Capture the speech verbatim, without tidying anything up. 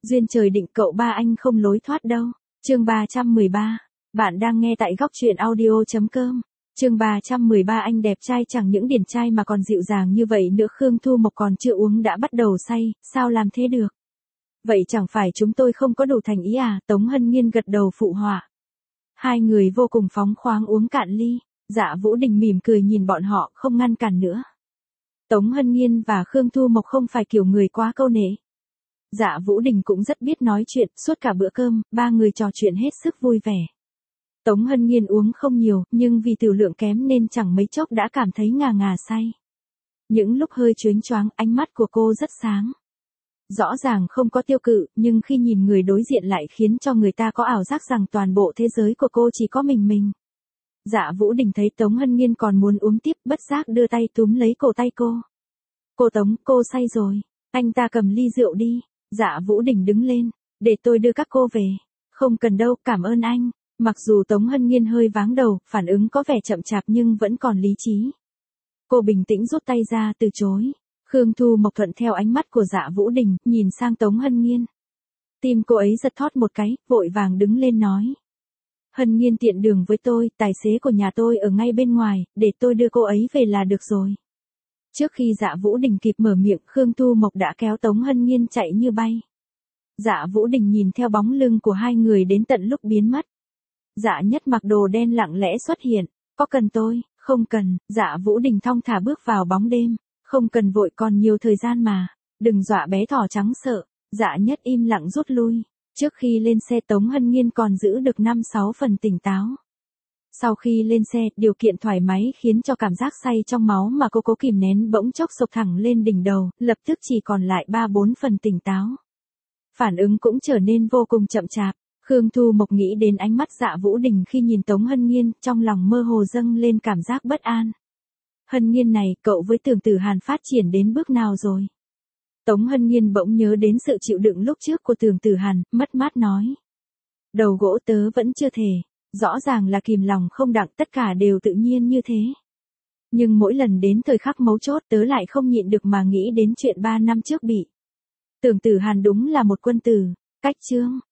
Duyên trời định cậu ba anh không lối thoát đâu. Chương ba trăm mười ba. Bạn đang nghe tại góc truyện audio chấm com. Chương ba trăm mười ba. Anh đẹp trai chẳng những điển trai mà còn dịu dàng như vậy nữa. Khương Thu Mộc còn chưa uống đã bắt đầu say, sao làm thế được? Vậy chẳng phải chúng tôi không có đủ thành ý à? Tống Hân Nhiên gật đầu phụ họa. Hai người vô cùng phóng khoáng uống cạn ly. Dạ Vũ Đình mỉm cười nhìn bọn họ, không ngăn cản nữa. Tống Hân Nhiên và Khương Thu Mộc không phải kiểu người quá câu nệ. Dạ Vũ Đình cũng rất biết nói chuyện, suốt cả bữa cơm, ba người trò chuyện hết sức vui vẻ. Tống Hân Nhiên uống không nhiều, nhưng vì tiểu lượng kém nên chẳng mấy chốc đã cảm thấy ngà ngà say. Những lúc hơi chớnh choáng, ánh mắt của cô rất sáng. Rõ ràng không có tiêu cự, nhưng khi nhìn người đối diện lại khiến cho người ta có ảo giác rằng toàn bộ thế giới của cô chỉ có mình mình. Dạ Vũ Đình thấy Tống Hân Nhiên còn muốn uống tiếp, bất giác đưa tay túm lấy cổ tay cô. Cô Tống, cô say rồi, anh ta cầm ly rượu đi. Dạ Vũ Đình đứng lên, để tôi đưa các cô về. Không cần đâu, cảm ơn anh. Mặc dù Tống Hân Nhiên hơi váng đầu, phản ứng có vẻ chậm chạp nhưng vẫn còn lý trí. Cô bình tĩnh rút tay ra từ chối. Khương Thu Mộc thuận theo ánh mắt của Dạ Vũ Đình, nhìn sang Tống Hân Nhiên. Tim cô ấy giật thót một cái, vội vàng đứng lên nói. Hân Nhiên tiện đường với tôi, tài xế của nhà tôi ở ngay bên ngoài, để tôi đưa cô ấy về là được rồi. Trước khi Dạ Vũ Đình kịp mở miệng, Khương Thu Mộc đã kéo Tống Hân Nhiên chạy như bay. Dạ Vũ Đình nhìn theo bóng lưng của hai người đến tận lúc biến mất. Dạ Nhất mặc đồ đen lặng lẽ xuất hiện. Có cần tôi? Không cần. Dạ Vũ Đình thong thả bước vào bóng đêm. Không cần vội, còn nhiều thời gian mà. Đừng dọa bé thỏ trắng sợ. Dạ Nhất im lặng rút lui. Trước khi lên xe Tống Hân Nhiên còn giữ được năm sáu phần tỉnh táo. Sau khi lên xe, điều kiện thoải mái khiến cho cảm giác say trong máu mà cô cố kìm nén bỗng chốc sộc thẳng lên đỉnh đầu, lập tức chỉ còn lại ba bốn phần tỉnh táo. Phản ứng cũng trở nên vô cùng chậm chạp. Khương Thu Mộc nghĩ đến ánh mắt Dạ Vũ Đình khi nhìn Tống Hân Nhiên, trong lòng mơ hồ dâng lên cảm giác bất an. Hân Nhiên này, cậu với Tưởng Tử Hàn phát triển đến bước nào rồi? Tống Hân Nhiên bỗng nhớ đến sự chịu đựng lúc trước của Tưởng Tử Hàn, mất mát nói. Đầu gỗ tớ vẫn chưa thể. Rõ ràng là kìm lòng không đặng, tất cả đều tự nhiên như thế. Nhưng mỗi lần đến thời khắc mấu chốt tớ lại không nhịn được mà nghĩ đến chuyện ba năm trước bị. Tưởng Tử Hàn đúng là một quân tử. Cách chương,